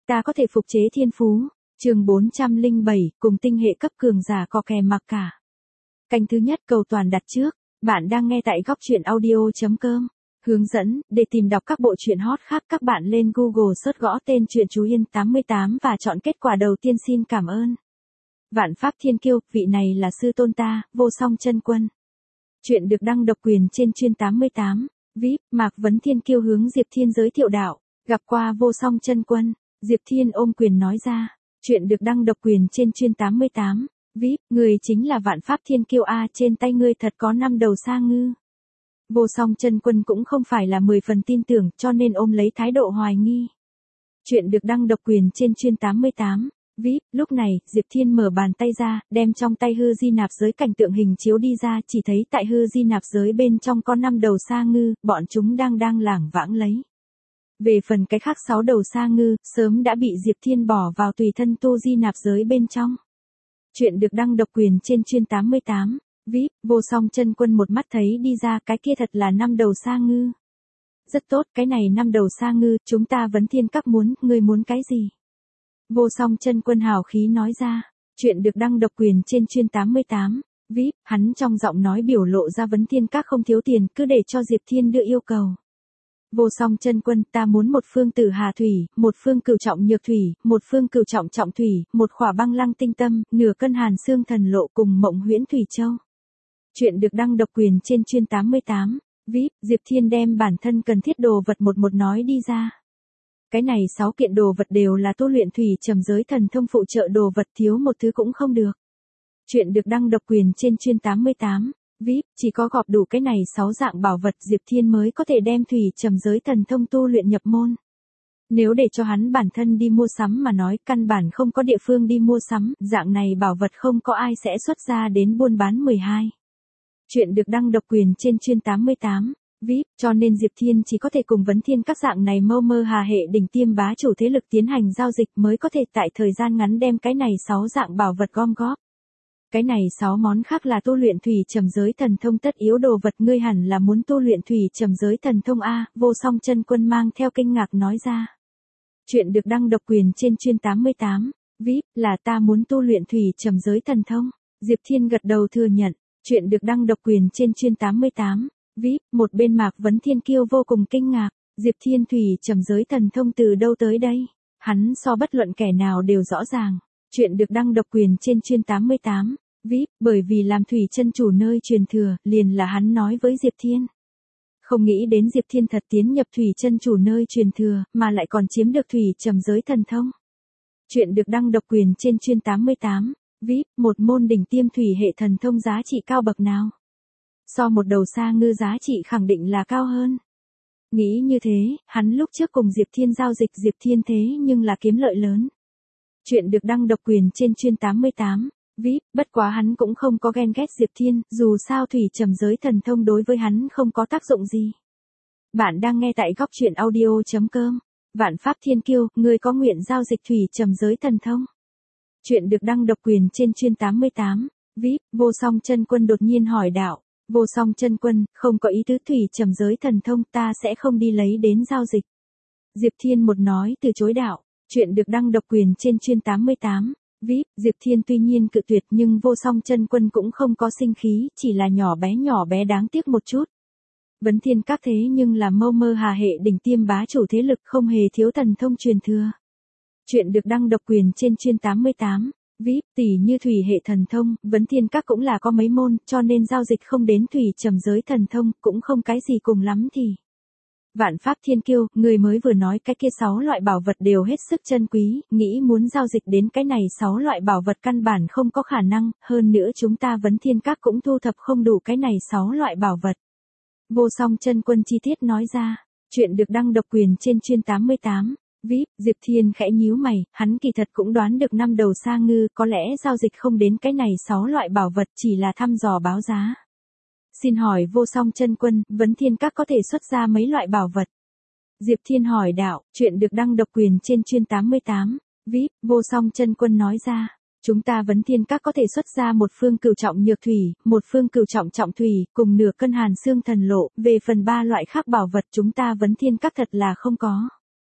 Ta có thể phục chế thiên phú. Chương 407, cùng tinh hệ cấp cường giả có kè mặc cả. Canh thứ nhất cầu toàn đặt trước. Bạn đang nghe tại góc truyện audio.com. Hướng dẫn, để tìm đọc các bộ truyện hot khác các bạn lên Google search gõ tên truyện Chú Yên 88 và chọn kết quả đầu tiên. Xin cảm ơn. Vạn Pháp Thiên Kiêu, vị này là sư tôn ta, Vô Song Chân Quân. Chuyện được đăng độc quyền trên chuyên 88. VIP, Mạc Vấn Thiên Kiêu hướng Diệp Thiên giới thiệu đạo. Gặp qua Vô Song Chân Quân, Diệp Thiên ôm quyền nói ra. Chuyện được đăng độc quyền trên chuyên 88. VIP, người chính là Vạn Pháp Thiên Kiêu a, trên tay ngươi thật có 5 đầu sa ngư. Vô Song Chân Quân cũng không phải là 10 phần tin tưởng, cho nên ôm lấy thái độ hoài nghi. Chuyện được đăng độc quyền trên chuyên 88. VIP, lúc này, Diệp Thiên mở bàn tay ra, đem trong tay hư di nạp giới cảnh tượng hình chiếu đi ra, chỉ thấy tại hư di nạp giới bên trong có 5 đầu sa ngư, bọn chúng đang lảng vãng lấy. Về phần cái khác 6 đầu sa ngư, sớm đã bị Diệp Thiên bỏ vào tùy thân tu di nạp giới bên trong. Chuyện được đăng độc quyền trên chuyên 88. VIP, Vô Song Chân Quân một mắt thấy đi ra cái kia thật là 5 đầu sa ngư. Rất tốt, cái này 5 đầu sa ngư, chúng ta Vấn Thiên Các muốn, ngươi muốn cái gì? Vô Song Chân Quân hào khí nói ra. Chuyện được đăng độc quyền trên chuyên 88. VIP, hắn trong giọng nói biểu lộ ra Vấn Thiên Các không thiếu tiền, cứ để cho Diệp Thiên đưa yêu cầu. Vô Song Chân Quân, ta muốn một phương tử hà thủy, một phương cửu trọng nhược thủy, một phương cửu trọng trọng thủy, một khỏa băng lăng tinh tâm, nửa cân hàn xương thần lộ cùng mộng huyễn thủy châu. Chuyện được đăng độc quyền trên chuyên 88. VIP, Diệp Thiên đem bản thân cần thiết đồ vật một nói đi ra. Cái này 6 kiện đồ vật đều là tu luyện thủy trầm giới thần thông phụ trợ đồ vật, thiếu một thứ cũng không được. Chuyện được đăng độc quyền trên chuyên 88. VIP, chỉ có gọp đủ cái này 6 dạng bảo vật Diệp Thiên mới có thể đem thủy trầm giới thần thông tu luyện nhập môn. Nếu để cho hắn bản thân đi mua sắm mà nói, căn bản không có địa phương đi mua sắm, dạng này bảo vật không có ai sẽ xuất ra đến buôn bán 12. Chuyện được đăng độc quyền trên chuyên 88. VIP, cho nên Diệp Thiên chỉ có thể cùng Vấn Thiên Các dạng này mơ hà hệ đỉnh tiêm bá chủ thế lực tiến hành giao dịch mới có thể tại thời gian ngắn đem cái này 6 dạng bảo vật gom góp. Cái này 6 món khác là tu luyện thủy trầm giới thần thông tất yếu đồ vật, ngươi hẳn là muốn tu luyện thủy trầm giới thần thông a, Vô Song Chân Quân mang theo kinh ngạc nói ra. Chuyện được đăng độc quyền trên chuyên 88. VIP, là ta muốn tu luyện thủy trầm giới thần thông. Diệp Thiên gật đầu thừa nhận. Chuyện được đăng độc quyền trên chuyên 88. VIP, một bên Mạc Vấn Thiên Kiêu vô cùng kinh ngạc. Diệp Thiên thủy trầm giới thần thông từ đâu tới đây? Hắn so bất luận kẻ nào đều rõ ràng. Chuyện được đăng độc quyền trên chuyên 88. VIP, bởi vì làm thủy chân chủ nơi truyền thừa, liền là hắn nói với Diệp Thiên. Không nghĩ đến Diệp Thiên thật tiến nhập thủy chân chủ nơi truyền thừa, mà lại còn chiếm được thủy trầm giới thần thông. Chuyện được đăng độc quyền trên chuyên 88. VIP, một môn đỉnh tiêm thủy hệ thần thông giá trị cao bậc nào? So một đầu sa ngư giá trị khẳng định là cao hơn. Nghĩ như thế, hắn lúc trước cùng Diệp Thiên giao dịch Diệp Thiên thế nhưng là kiếm lợi lớn. Chuyện được đăng độc quyền trên chuyên 88. VIP, bất quá hắn cũng không có ghen ghét Diệp Thiên, dù sao thủy trầm giới thần thông đối với hắn không có tác dụng gì. Bạn đang nghe tại góc truyện audio.com. Vạn Pháp Thiên Kiêu, ngươi có nguyện giao dịch thủy trầm giới thần thông? Chuyện được đăng độc quyền trên chuyên 88. VIP, Vô Song Chân Quân đột nhiên hỏi đạo. Vô Song Chân Quân, không có ý tứ thủy trầm giới thần thông, ta sẽ không đi lấy đến giao dịch. Diệp Thiên một nói từ chối đạo. Chuyện được đăng độc quyền trên chuyên 88. VIP, Diệp Thiên tuy nhiên cự tuyệt nhưng Vô Song Chân Quân cũng không có sinh khí, chỉ là nhỏ bé đáng tiếc một chút. Vấn Thiên Các thế nhưng là mơ hà hệ đỉnh tiêm bá chủ thế lực, không hề thiếu thần thông truyền thừa. Chuyện được đăng độc quyền trên chuyên 88. VIP, tỷ như thủy hệ thần thông, Vấn Thiên Các cũng là có mấy môn, cho nên giao dịch không đến thủy trầm giới thần thông, cũng không cái gì cùng lắm thì. Vạn Pháp Thiên Kiêu, người mới vừa nói cái kia 6 loại bảo vật đều hết sức chân quý, nghĩ muốn giao dịch đến cái này 6 loại bảo vật căn bản không có khả năng, hơn nữa chúng ta Vấn Thiên Các cũng thu thập không đủ cái này 6 loại bảo vật. Vô Song Chân Quân chi tiết nói ra. Chuyện được đăng độc quyền trên chuyên 88. VIP, Diệp Thiên khẽ nhíu mày, hắn kỳ thật cũng đoán được 5 đầu sa ngư, có lẽ giao dịch không đến cái này 6 loại bảo vật, chỉ là thăm dò báo giá. Xin hỏi Vô Song Chân Quân, Vấn Thiên Các có thể xuất ra mấy loại bảo vật? Diệp Thiên hỏi đạo. Chuyện được đăng độc quyền trên chuyên 88. VIP, Vô Song Chân Quân nói ra. Chúng ta Vấn Thiên Các có thể xuất ra một phương cửu trọng nhược thủy, một phương cửu trọng trọng thủy, cùng nửa cân hàn xương thần lộ, về phần 3 loại khác bảo vật chúng ta Vấn Thiên Các thật là không có.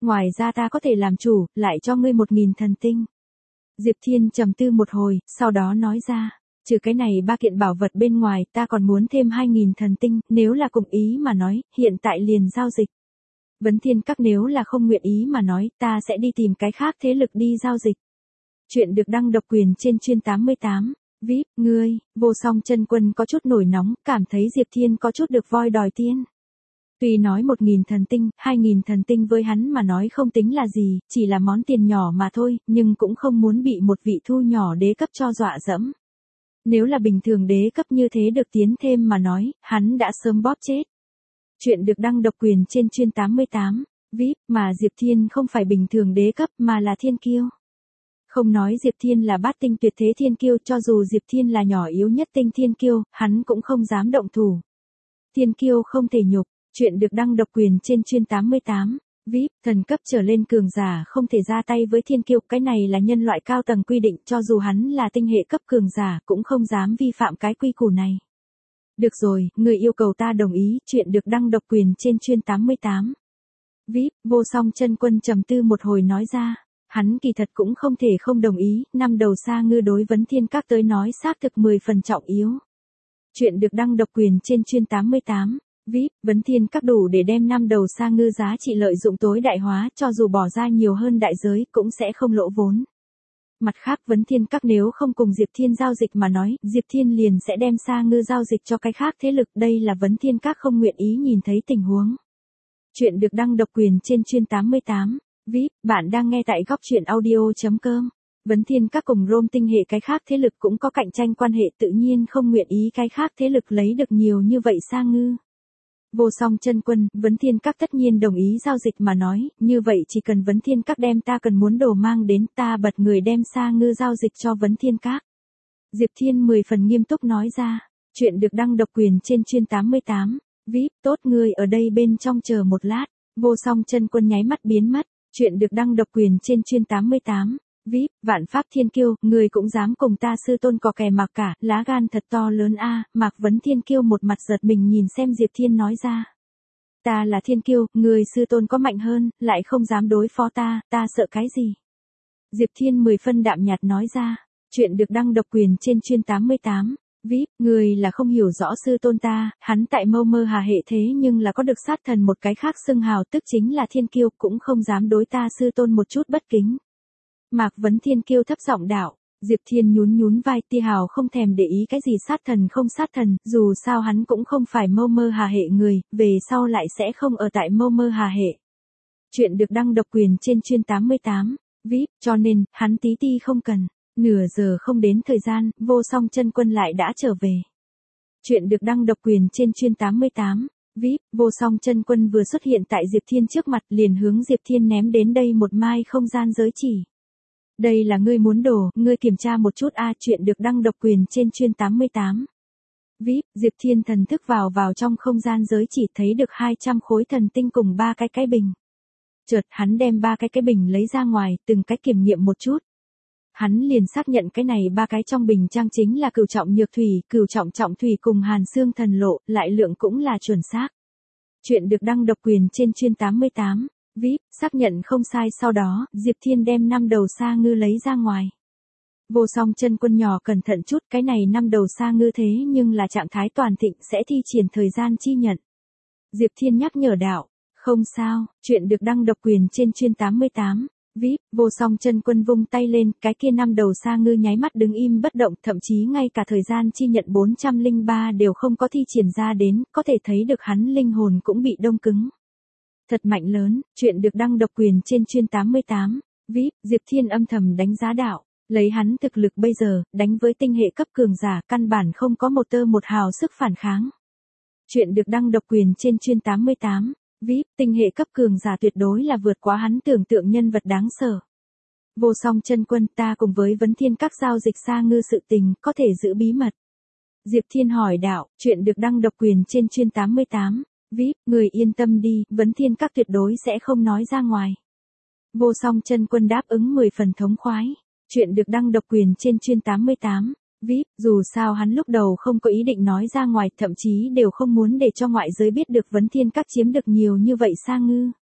ngoài ra ta có thể làm chủ, lại cho ngươi 1000 thần tinh. Diệp Thiên trầm tư một hồi, sau đó nói ra, trừ cái này 3 kiện bảo vật bên ngoài, ta còn muốn thêm 2000 thần tinh, nếu là cùng ý mà nói, hiện tại liền giao dịch. Vấn Thiên Các nếu là không nguyện ý mà nói, ta sẽ đi tìm cái khác thế lực đi giao dịch. Chuyện được đăng độc quyền trên chuyên 88. VIP, ngươi, Vô Song Chân Quân có chút nổi nóng, cảm thấy Diệp Thiên có chút được voi đòi tiên. Tuy nói 1000 thần tinh, 2000 thần tinh với hắn mà nói không tính là gì, chỉ là món tiền nhỏ mà thôi, nhưng cũng không muốn bị một vị thu nhỏ đế cấp cho dọa dẫm. Nếu là bình thường đế cấp như thế được tiến thêm mà nói, hắn đã sớm bóp chết. Chuyện được đăng độc quyền trên chuyên 88. VIP, mà Diệp Thiên không phải bình thường đế cấp mà là thiên kiêu. Không nói Diệp Thiên là bát tinh tuyệt thế thiên kiêu, cho dù Diệp Thiên là nhỏ yếu nhất tinh thiên kiêu, hắn cũng không dám động thủ. Thiên kiêu không thể nhục. Chuyện được đăng độc quyền trên chuyên 88. VIP, thần cấp trở lên cường giả không thể ra tay với thiên kiêu, cái này là nhân loại cao tầng quy định, cho dù hắn là tinh hệ cấp cường giả cũng không dám vi phạm cái quy củ này. Được rồi, người yêu cầu ta đồng ý. Chuyện được đăng độc quyền trên chuyên 88. VIP, Vô Song Chân Quân trầm tư một hồi nói ra, hắn kỳ thật cũng không thể không đồng ý, 5 đầu sa ngư đối Vấn Thiên Các tới nói xác thực 10 phần trọng yếu. Chuyện được đăng độc quyền trên chuyên 88. VIP, Vấn Thiên Các đủ để đem 5 đầu sa ngư giá trị lợi dụng tối đại hóa, cho dù bỏ ra nhiều hơn đại giới cũng sẽ không lỗ vốn. Mặt khác Vấn Thiên Các nếu không cùng Diệp Thiên giao dịch mà nói, Diệp Thiên liền sẽ đem sa ngư giao dịch cho cái khác thế lực, đây là Vấn Thiên Các không nguyện ý nhìn thấy tình huống. Chuyện được đăng độc quyền trên chuyên 88. VIP, bạn đang nghe tại góc truyện audio.com. Vấn Thiên Các cùng Rome tinh hệ cái khác thế lực cũng có cạnh tranh quan hệ, tự nhiên không nguyện ý cái khác thế lực lấy được nhiều như vậy sa ngư. Vô Song Chân Quân, Vấn Thiên Các tất nhiên đồng ý giao dịch mà nói, như vậy chỉ cần Vấn Thiên Các đem ta cần muốn đồ mang đến, ta bật người đem sa ngư giao dịch cho Vấn Thiên Các. Diệp Thiên 10 phần nghiêm túc nói ra, chuyện được đăng độc quyền trên chuyên 88. VIP, tốt, ngươi ở đây bên trong chờ một lát. Vô Song Chân Quân nháy mắt biến mất. Chuyện được đăng độc quyền trên chuyên 88. VIP, Vạn Pháp Thiên Kiêu, ngươi cũng dám cùng ta sư tôn cò kè mặc cả, lá gan thật to lớn a. Mạc Vấn Thiên Kiêu một mặt giật mình nhìn xem Diệp Thiên nói ra. Ta là Thiên Kiêu, người sư tôn có mạnh hơn, lại không dám đối phó ta sợ cái gì? Diệp Thiên 10 phân đạm nhạt nói ra. Chuyện được đăng độc quyền trên chuyên 88. VIP, người là không hiểu rõ sư tôn ta, hắn tại Mâu Mơ Hà hệ thế nhưng là có được sát thần một cái khác xưng hào, tức chính là Thiên Kiêu, cũng không dám đối ta sư tôn một chút bất kính. Mạc Vấn Thiên Kiêu thấp giọng đạo. Diệp Thiên nhún vai, tia hào không thèm để ý cái gì sát thần không sát thần, dù sao hắn cũng không phải Mâu Mơ Hà hệ người, về sau lại sẽ không ở tại Mâu Mơ Hà hệ. Chuyện được đăng độc quyền trên chuyên 88. VIP, cho nên, hắn tí ti không cần. Nửa giờ không đến thời gian, Vô Song Chân Quân lại đã trở về. Chuyện được đăng độc quyền trên chuyên 88. VIP, Vô Song Chân Quân vừa xuất hiện tại Diệp Thiên trước mặt, liền hướng Diệp Thiên ném đến đây một mai không gian giới chỉ. Đây là ngươi muốn đồ, ngươi kiểm tra một chút a. Chuyện được đăng độc quyền trên chuyên 88. VIP, Diệp Thiên thần thức vào trong không gian giới chỉ, thấy được 200 khối thần tinh cùng 3 cái bình. Chợt hắn đem 3 cái bình lấy ra ngoài, từng cái kiểm nghiệm một chút. Hắn liền xác nhận cái này 3 cái trong bình trang chính là cửu trọng nhược thủy, cửu trọng trọng thủy cùng hàn xương thần lộ, lại lượng cũng là chuẩn xác. Chuyện được đăng độc quyền trên chuyên 88. VIP, xác nhận không sai, sau đó, Diệp Thiên đem 5 đầu sa ngư lấy ra ngoài. Vô Song Chân Quân nhỏ cẩn thận chút, cái này 5 đầu sa ngư thế nhưng là trạng thái toàn thịnh, sẽ thi triển thời gian chi nhận. Diệp Thiên nhắc nhở đạo, không sao, chuyện được đăng độc quyền trên chuyên 88. VIP, Vô Song Chân Quân vung tay lên, cái kia 5 đầu sa ngư nháy mắt đứng im bất động, thậm chí ngay cả thời gian chi nhận 403 đều không có thi triển ra đến, có thể thấy được hắn linh hồn cũng bị đông cứng. Thật mạnh lớn. Chuyện được đăng độc quyền trên chuyên 88. VIP, Diệp Thiên âm thầm đánh giá đạo, lấy hắn thực lực bây giờ, đánh với tinh hệ cấp cường giả, căn bản không có một tơ một hào sức phản kháng. Chuyện được đăng độc quyền trên chuyên 88. VIP, tinh hệ cấp cường giả tuyệt đối là vượt quá hắn tưởng tượng nhân vật đáng sợ. Vô Song Chân Quân, ta cùng với Vấn Thiên Các giao dịch sa ngư sự tình, có thể giữ bí mật. Diệp Thiên hỏi đạo. Chuyện được đăng độc quyền trên chuyên 88. VIP, người yên tâm đi, Vấn Thiên Các tuyệt đối sẽ không nói ra ngoài. Vô Song Chân Quân đáp ứng 10 phần thống khoái. Chuyện được đăng độc quyền trên chuyên 88. VIP, dù sao hắn lúc đầu không có ý định nói ra ngoài, thậm chí đều không muốn để cho ngoại giới biết được Vấn Thiên Các chiếm được nhiều như vậy sa ngư.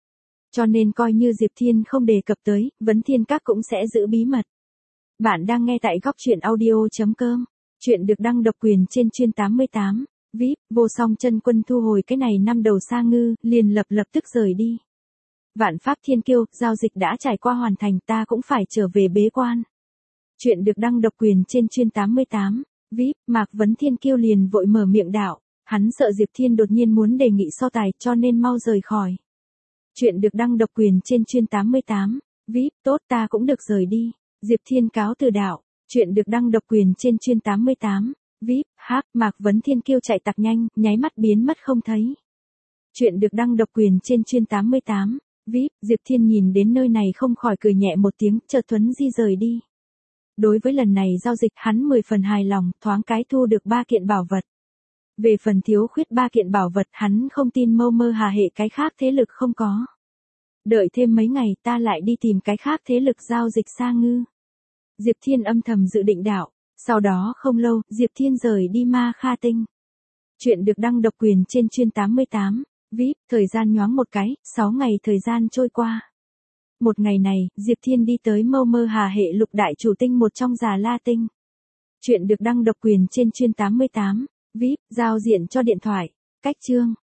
Cho nên coi như Diệp Thiên không đề cập tới, Vấn Thiên Các cũng sẽ giữ bí mật. Bạn đang nghe tại góc truyện audio.com. Chuyện được đăng độc quyền trên chuyên 88. VIP, Vô Song Chân Quân thu hồi cái này 5 đầu sa ngư, liền lập tức rời đi. Vạn Pháp Thiên Kiêu, giao dịch đã trải qua hoàn thành, ta cũng phải trở về bế quan. Chuyện được đăng độc quyền trên chuyên 88. VIP, Mạc Vấn Thiên Kiêu liền vội mở miệng đạo, hắn sợ Diệp Thiên đột nhiên muốn đề nghị so tài cho nên mau rời khỏi. Chuyện được đăng độc quyền trên chuyên 88. VIP, tốt ta cũng được rời đi. Diệp Thiên cáo từ đạo. Chuyện được đăng độc quyền trên chuyên 88. VIP, Mạc Vấn Thiên Kiêu chạy tặc nhanh, nháy mắt biến mất không thấy. Chuyện được đăng độc quyền trên chuyên 88. VIP, Diệp Thiên nhìn đến nơi này không khỏi cười nhẹ một tiếng, chợt thuấn di rời đi. Đối với lần này giao dịch hắn 10 phần hài lòng, thoáng cái thu được 3 kiện bảo vật. Về phần thiếu khuyết 3 kiện bảo vật hắn không tin mâu mơ hà hệ cái khác thế lực không có. Đợi thêm mấy ngày ta lại đi tìm cái khác thế lực giao dịch sa ngư. Diệp Thiên âm thầm dự định đạo. Sau đó không lâu, Diệp Thiên rời đi Ma Kha Tinh. Chuyện được đăng độc quyền trên chuyên 88. VIP, thời gian nhoáng một cái, 6 ngày thời gian trôi qua. Một ngày này, Diệp Thiên đi tới mâu mơ hà hệ lục đại chủ tinh một trong Già La Tinh. Chuyện được đăng độc quyền trên chuyên 88. VIP, giao diện cho điện thoại. Cách chương.